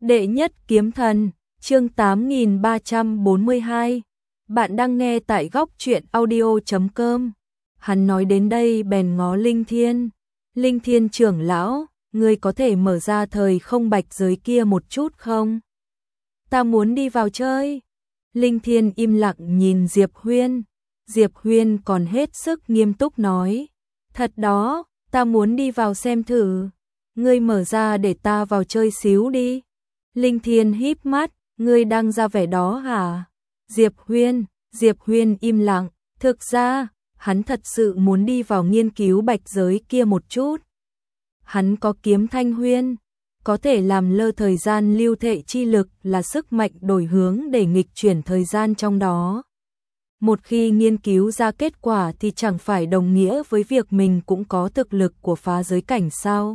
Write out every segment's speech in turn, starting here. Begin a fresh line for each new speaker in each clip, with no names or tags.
Đệ nhất kiếm thần, chương 8342. Bạn đang nghe tại góc truyện audio.com. Hắn nói đến đây bèn ngó Linh Thiên. Linh Thiên trưởng lão, ngươi có thể mở ra thời không bạch giới kia một chút không? Ta muốn đi vào chơi. Linh Thiên im lặng nhìn Diệp Huyên. Diệp Huyên còn hết sức nghiêm túc nói. Thật đó, ta muốn đi vào xem thử. Ngươi mở ra để ta vào chơi xíu đi. Linh Thiên híp mắt, ngươi đang ra vẻ đó hả? Diệp Huyên im lặng, thực ra, hắn thật sự muốn đi vào nghiên cứu bạch giới kia một chút. Hắn có kiếm thanh huyên, có thể làm lơ thời gian lưu thể chi lực là sức mạnh đổi hướng để nghịch chuyển thời gian trong đó. Một khi nghiên cứu ra kết quả thì chẳng phải đồng nghĩa với việc mình cũng có thực lực của phá giới cảnh sao?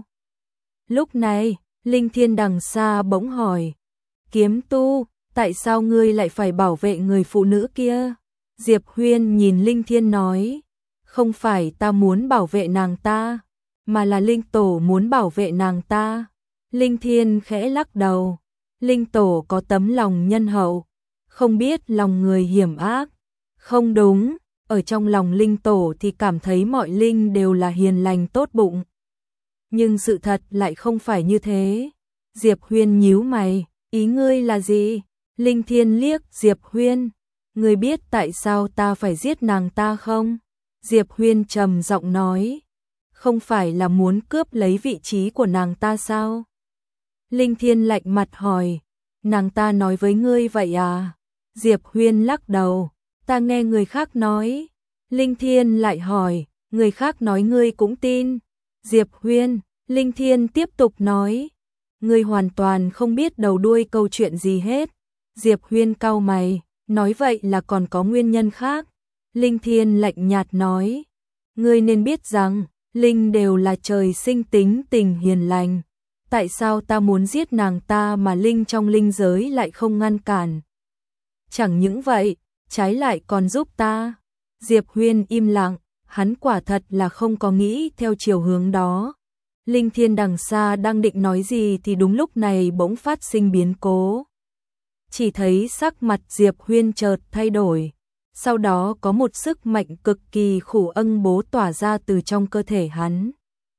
Lúc này, Linh Thiên đằng xa bỗng hỏi, kiếm tu, tại sao ngươi lại phải bảo vệ người phụ nữ kia? Diệp Huyên nhìn Linh Thiên nói, không phải ta muốn bảo vệ nàng ta, mà là Linh Tổ muốn bảo vệ nàng ta. Linh Thiên khẽ lắc đầu, Linh Tổ có tấm lòng nhân hậu, không biết lòng người hiểm ác. Không đúng, ở trong lòng Linh Tổ thì cảm thấy mọi linh đều là hiền lành tốt bụng. Nhưng sự thật lại không phải như thế. Diệp Huyên nhíu mày, ý ngươi là gì? Linh Thiên liếc Diệp Huyên, ngươi biết tại sao ta phải giết nàng ta không? Diệp Huyên trầm giọng nói, không phải là muốn cướp lấy vị trí của nàng ta sao? Linh Thiên lạnh mặt hỏi, nàng ta nói với ngươi vậy à? Diệp Huyên lắc đầu, ta nghe người khác nói. Linh Thiên lại hỏi, người khác nói ngươi cũng tin? Diệp Huyên, Linh Thiên tiếp tục nói, ngươi hoàn toàn không biết đầu đuôi câu chuyện gì hết. Diệp Huyên cau mày, nói vậy là còn có nguyên nhân khác. Linh Thiên lạnh nhạt nói, ngươi nên biết rằng, linh đều là trời sinh tính tình hiền lành. Tại sao ta muốn giết nàng ta mà linh trong linh giới lại không ngăn cản? Chẳng những vậy, trái lại còn giúp ta. Diệp Huyên im lặng, hắn quả thật là không có nghĩ theo chiều hướng đó. Linh Thiên đằng xa đang định nói gì thì đúng lúc này bỗng phát sinh biến cố. Chỉ thấy sắc mặt Diệp Huyên chợt thay đổi, sau đó có một sức mạnh cực kỳ khủng bố tỏa ra từ trong cơ thể hắn.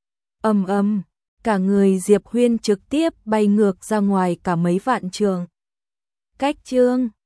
Ầm ầm, cả người Diệp Huyên trực tiếp bay ngược ra ngoài cả mấy vạn trường. Cách chương